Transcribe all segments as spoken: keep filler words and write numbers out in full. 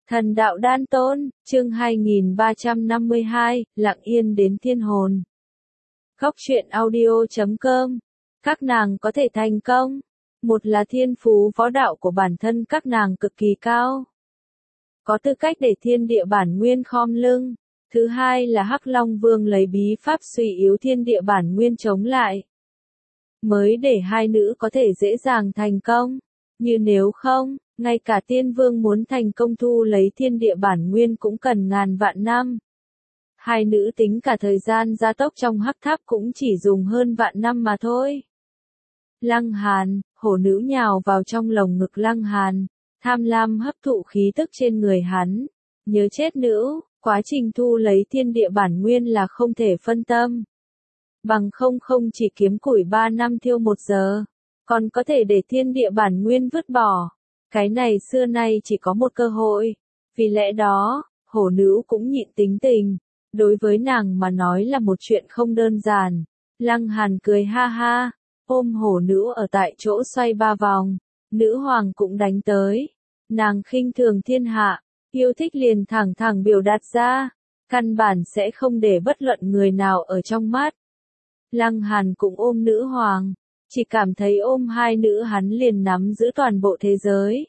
Thần đạo đan tôn, chương hai nghìn ba trăm năm mươi hai, lặng yên đến thiên hồn. Góc truyện audio chấm com. Các nàng có thể thành công. Một là thiên phú võ đạo của bản thân các nàng cực kỳ cao, có tư cách để thiên địa bản nguyên khom lưng. Thứ hai là Hắc Long Vương lấy bí pháp suy yếu thiên địa bản nguyên chống lại, mới để hai nữ có thể dễ dàng thành công. Như nếu không, ngay cả tiên vương muốn thành công thu lấy thiên địa bản nguyên cũng cần ngàn vạn năm. Hai nữ tính cả thời gian gia tốc trong hắc tháp cũng chỉ dùng hơn vạn năm mà thôi. Lăng Hàn, hổ nữ nhào vào trong lồng ngực Lăng Hàn, tham lam hấp thụ khí tức trên người hắn. Nhớ chết nữ, quá trình thu lấy thiên địa bản nguyên là không thể phân tâm. Bằng không không chỉ kiếm củi ba năm thiêu một giờ, còn có thể để thiên địa bản nguyên vứt bỏ. Cái này xưa nay chỉ có một cơ hội. Vì lẽ đó, hổ nữ cũng nhịn tính tình. Đối với nàng mà nói là một chuyện không đơn giản. Lăng Hàn cười ha ha, ôm hổ nữ ở tại chỗ xoay ba vòng. Nữ hoàng cũng đánh tới. Nàng khinh thường thiên hạ, yêu thích liền thẳng thẳng biểu đạt ra, căn bản sẽ không để bất luận người nào ở trong mắt. Lăng Hàn cũng ôm nữ hoàng, chỉ cảm thấy ôm hai nữ hắn liền nắm giữ toàn bộ thế giới.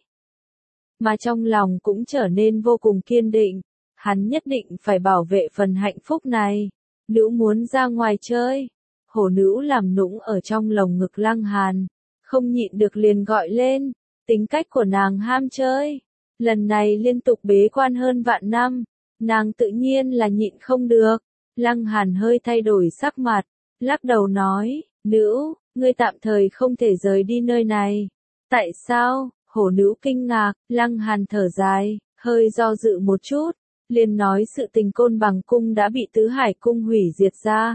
Mà trong lòng cũng trở nên vô cùng kiên định, hắn nhất định phải bảo vệ phần hạnh phúc này. Nữ muốn ra ngoài chơi, hổ nữ làm nũng ở trong lồng ngực Lăng Hàn, không nhịn được liền gọi lên, tính cách của nàng ham chơi. Lần này liên tục bế quan hơn vạn năm, nàng tự nhiên là nhịn không được. Lăng Hàn hơi thay đổi sắc mặt, lắc đầu nói, nữ, ngươi tạm thời không thể rời đi nơi này. Tại sao? Hổ nữ kinh ngạc. Lăng Hàn thở dài, hơi do dự một chút, liền nói sự tình Côn Bằng cung đã bị Tứ Hải cung hủy diệt ra.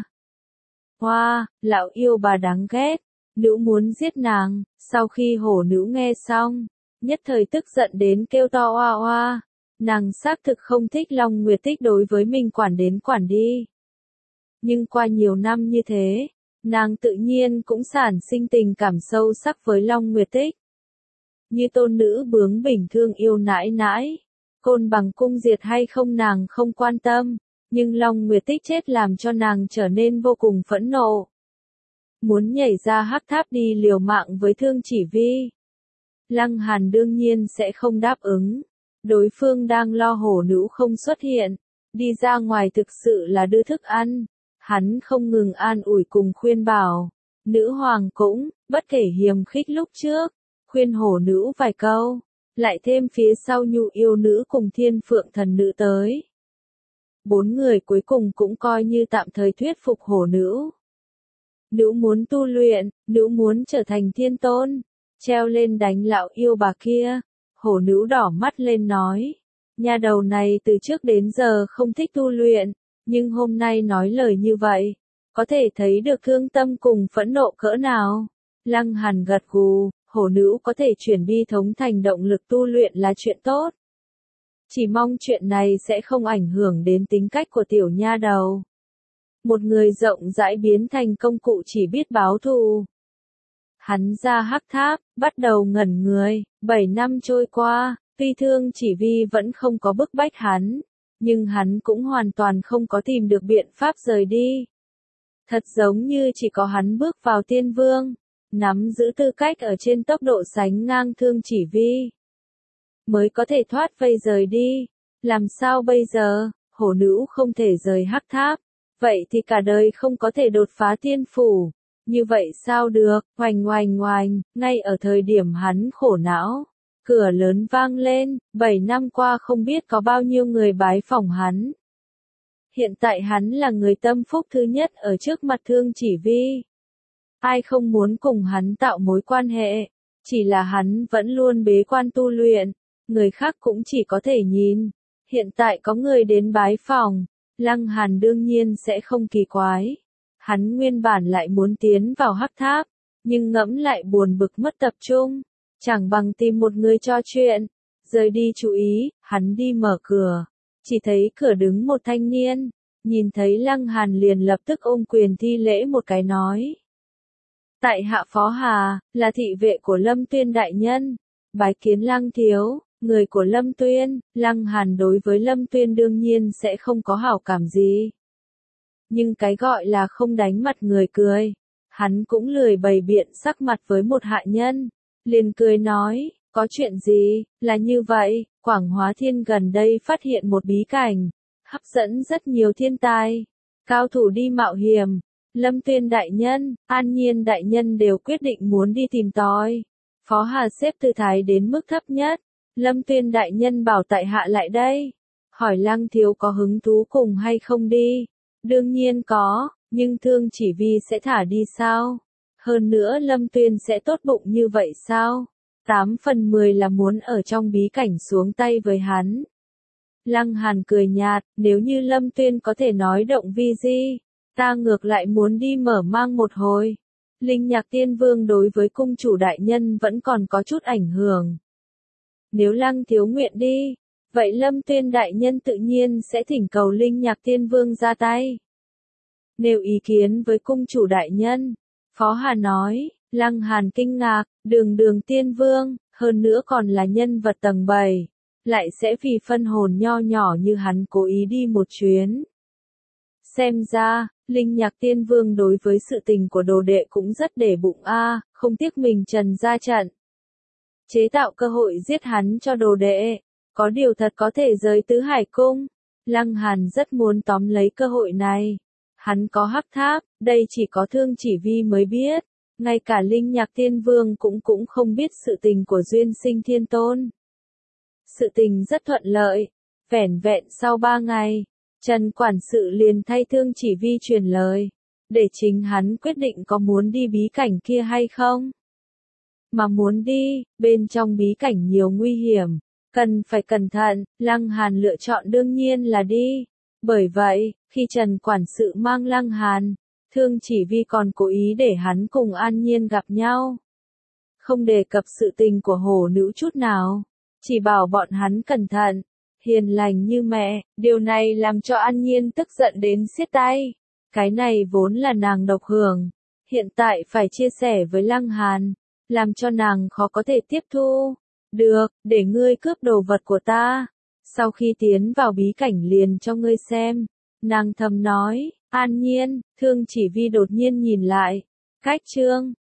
Hoa, lão yêu bà đáng ghét, nữ muốn giết nàng. Sau khi hổ nữ nghe xong, nhất thời tức giận đến kêu to oa oa. Nàng xác thực không thích Long Nguyệt Tích đối với mình quản đến quản đi. Nhưng qua nhiều năm như thế, nàng tự nhiên cũng sản sinh tình cảm sâu sắc với Long Nguyệt Tích. Như tôn nữ bướng bỉnh thương yêu nãi nãi, Côn Bằng cung diệt hay không nàng không quan tâm, nhưng Long Nguyệt Tích chết làm cho nàng trở nên vô cùng phẫn nộ. Muốn nhảy ra hắc tháp đi liều mạng với Thương Chỉ Vi. Lăng Hàn đương nhiên sẽ không đáp ứng. Đối phương đang lo hổ nữ không xuất hiện, đi ra ngoài thực sự là đưa thức ăn. Hắn không ngừng an ủi cùng khuyên bảo. Nữ hoàng cũng, bất kể hiềm khích lúc trước, khuyên hổ nữ vài câu. Lại thêm phía sau nhu yêu nữ cùng thiên phượng thần nữ tới. Bốn người cuối cùng cũng coi như tạm thời thuyết phục hổ nữ. Nữ muốn tu luyện, nữ muốn trở thành thiên tôn, treo lên đánh lão yêu bà kia. Hổ nữ đỏ mắt lên nói, nhà đầu này từ trước đến giờ không thích tu luyện, nhưng hôm nay nói lời như vậy, có thể thấy được thương tâm cùng phẫn nộ cỡ nào. Lăng Hàn gật gù, hổ nữ có thể chuyển bi thống thành động lực tu luyện là chuyện tốt. Chỉ mong chuyện này sẽ không ảnh hưởng đến tính cách của tiểu nha đầu. Một người rộng rãi biến thành công cụ chỉ biết báo thù. Hắn ra hắc tháp, bắt đầu ngẩn người. Bảy năm trôi qua, tuy Thương Chỉ Vi vẫn không có bức bách hắn, nhưng hắn cũng hoàn toàn không có tìm được biện pháp rời đi. Thật giống như chỉ có hắn bước vào tiên vương, nắm giữ tư cách ở trên tốc độ sánh ngang Thương Chỉ Vi, mới có thể thoát vây rời đi. Làm sao bây giờ? Hổ nữ không thể rời hắc tháp, vậy thì cả đời không có thể đột phá tiên phủ. Như vậy sao được? Oành oành oành, ngay ở thời điểm hắn khổ não, cửa lớn vang lên. Bảy năm qua không biết có bao nhiêu người bái phỏng hắn. Hiện tại hắn là người tâm phúc thứ nhất ở trước mặt Thương Chỉ Vi. Ai không muốn cùng hắn tạo mối quan hệ, chỉ là hắn vẫn luôn bế quan tu luyện, người khác cũng chỉ có thể nhìn. Hiện tại có người đến bái phỏng, Lăng Hàn đương nhiên sẽ không kỳ quái. Hắn nguyên bản lại muốn tiến vào hắc tháp, nhưng ngẫm lại buồn bực mất tập trung, chẳng bằng tìm một người trò chuyện. Rời đi chú ý, hắn đi mở cửa, chỉ thấy cửa đứng một thanh niên, nhìn thấy Lăng Hàn liền lập tức ôm quyền thi lễ một cái nói. Tại hạ Phó Hà, là thị vệ của Lâm Tuyên đại nhân, bái kiến Lăng thiếu. Người của Lâm Tuyên, Lăng Hàn đối với Lâm Tuyên đương nhiên sẽ không có hảo cảm gì. Nhưng cái gọi là không đánh mặt người cười, hắn cũng lười bày biện sắc mặt với một hạ nhân, liền cười nói, có chuyện gì, là như vậy, Quảng Hóa Thiên gần đây phát hiện một bí cảnh, hấp dẫn rất nhiều thiên tài, cao thủ đi mạo hiểm, Lâm Tuyên đại nhân, An Nhiên đại nhân đều quyết định muốn đi tìm tòi. Phó Hà xếp tư thái đến mức thấp nhất, Lâm Tuyên đại nhân bảo tại hạ lại đây, hỏi Lăng thiếu có hứng thú cùng hay không đi. Đương nhiên có, nhưng Thương Chỉ Vi sẽ thả đi sao? Hơn nữa Lâm Tuyên sẽ tốt bụng như vậy sao? Tám phần mười là muốn ở trong bí cảnh xuống tay với hắn. Lăng Hàn cười nhạt, nếu như Lâm Tuyên có thể nói động vi di, ta ngược lại muốn đi mở mang một hồi. Linh Nhạc Tiên Vương đối với cung chủ đại nhân vẫn còn có chút ảnh hưởng. Nếu Lăng thiếu nguyện đi, vậy Lâm Tuyên đại nhân tự nhiên sẽ thỉnh cầu Linh Nhạc Tiên Vương ra tay. Nêu ý kiến với cung chủ đại nhân, Phó Hà nói, Lăng Hàn kinh ngạc, đường đường tiên vương, hơn nữa còn là nhân vật tầng bảy, lại sẽ vì phân hồn nho nhỏ như hắn cố ý đi một chuyến. Xem ra, Linh Nhạc Tiên Vương đối với sự tình của đồ đệ cũng rất để bụng a, không tiếc mình trần ra trận. Chế tạo cơ hội giết hắn cho đồ đệ, có điều thật có thể rời tứ hải cung. Lăng Hàn rất muốn tóm lấy cơ hội này. Hắn có hắc tháp, đây chỉ có Thương Chỉ Vi mới biết. Ngay cả Linh Nhạc Tiên Vương cũng cũng không biết sự tình của Duyên Sinh Thiên Tôn. Sự tình rất thuận lợi. Vẻn vẹn sau ba ngày, Trần quản sự liền thay Thương Chỉ Vi truyền lời, để chính hắn quyết định có muốn đi bí cảnh kia hay không. Mà muốn đi, bên trong bí cảnh nhiều nguy hiểm, cần phải cẩn thận, Lăng Hàn lựa chọn đương nhiên là đi. Bởi vậy, khi Trần quản sự mang Lăng Hàn, Thương Chỉ Vi còn cố ý để hắn cùng An Nhiên gặp nhau. Không đề cập sự tình của hổ nữ chút nào, chỉ bảo bọn hắn cẩn thận, hiền lành như mẹ, điều này làm cho An Nhiên tức giận đến siết tay. Cái này vốn là nàng độc hưởng, hiện tại phải chia sẻ với Lăng Hàn, làm cho nàng khó có thể tiếp thu. Được, để ngươi cướp đồ vật của ta. Sau khi tiến vào bí cảnh liền cho ngươi xem. Nàng thầm nói, An Nhiên, Thương Chỉ Vi đột nhiên nhìn lại. Cách chương